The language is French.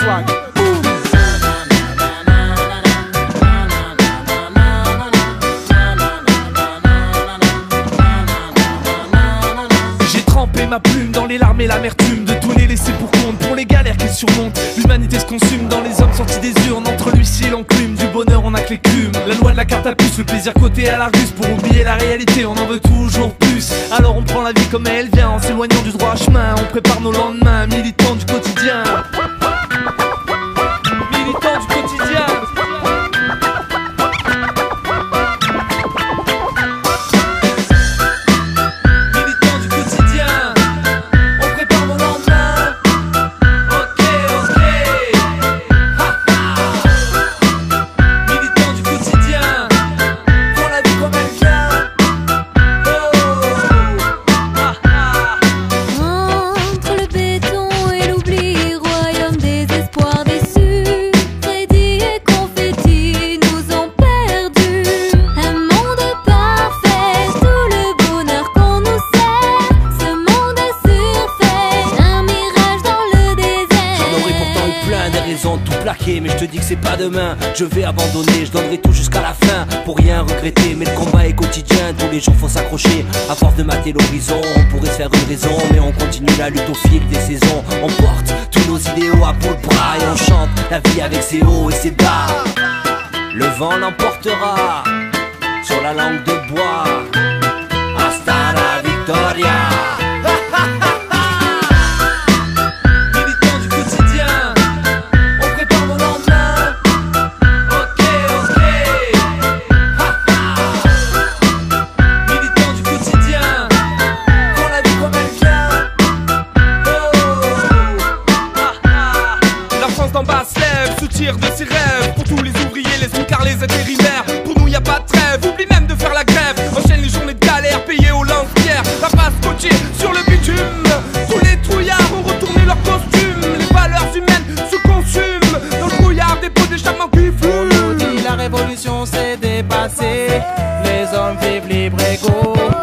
swag. J'ai trempé ma plume dans les larmes et l'amertume de tous les laissés pour compte, pour les galères qui surmontent. L'humanité se consume dans les hommes sortis des urnes. Entre l'huissier et l'enclume, du bonheur on a que l'écume. La loi de la carte à puce, le plaisir côté à l'argus. Pour oublier la réalité, on en veut toujours plus. Alors on prend la vie comme elle vient, en s'éloignant du droit chemin. On prépare nos lendemains, militants du quotidien. Militants du quotidien. Tout plaqué, mais je te dis que c'est pas demain. Je vais abandonner, je donnerai tout jusqu'à la fin pour rien regretter, mais le combat est quotidien. Tous les jours faut s'accrocher, à force de mater l'horizon. On pourrait se faire une raison, mais on continue la lutte au fil des saisons. On porte tous nos idéaux à bout de bras et on chante la vie avec ses hauts et ses bas. Le vent l'emportera sur la langue de bois. Hasta la victoria. De ses rêves, pour tous les ouvriers, les smicards, les intérimaires. Pour nous y a pas de trêve, oublie même de faire la grève. Enchaîne les journées de galère, payées au lance-pierre. La face scotchée sur le bitume. Tous les trouillards ont retourné leurs costumes. Les valeurs humaines se consument dans le brouillard des pots d'échappement qui fument. On nous dit la révolution s'est dépassée. Les hommes vivent libres égaux.